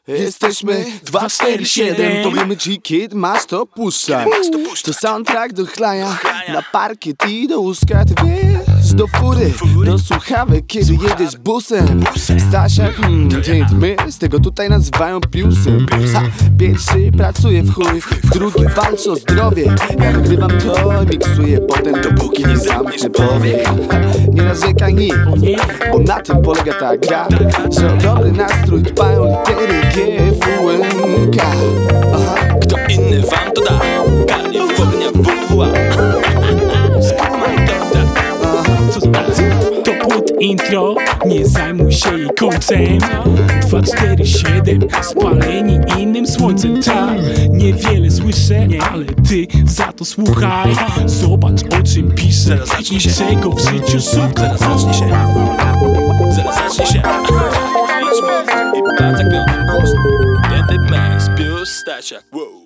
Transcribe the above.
Jesteśmy 247. Powiemy ci, kiedy masz to puszczać. To soundtrack do chlania, na parkiet i do łóżka. Ty wiesz, do fury, do słuchawek, kiedy jedziesz busem. Stasiak, my z tego tutaj nazywają piusem. Pierwszy pracuje w chuj, w drugi walczy o zdrowie. Ja nagrywam to i miksuję potem, dopóki nie zamknę powiek. Nie narzekaj nikt, bo na tym polega ta gra, że o dobry nastrój dbają litery GFUNK. Kto inny wam to da? Kalifornia WWA. To płód intro, nie zajmuj się jej końcem. 247, spaleni innym słońcem. Tak, niewiele słyszę, ale ty za to słuchaj. Zobacz, o czym piszę i czego w życiu szukam. Zaraz zacznie się. Zaraz zacznie się. I patrz jak biorę głos. Pięty męs, pius, Stasiak.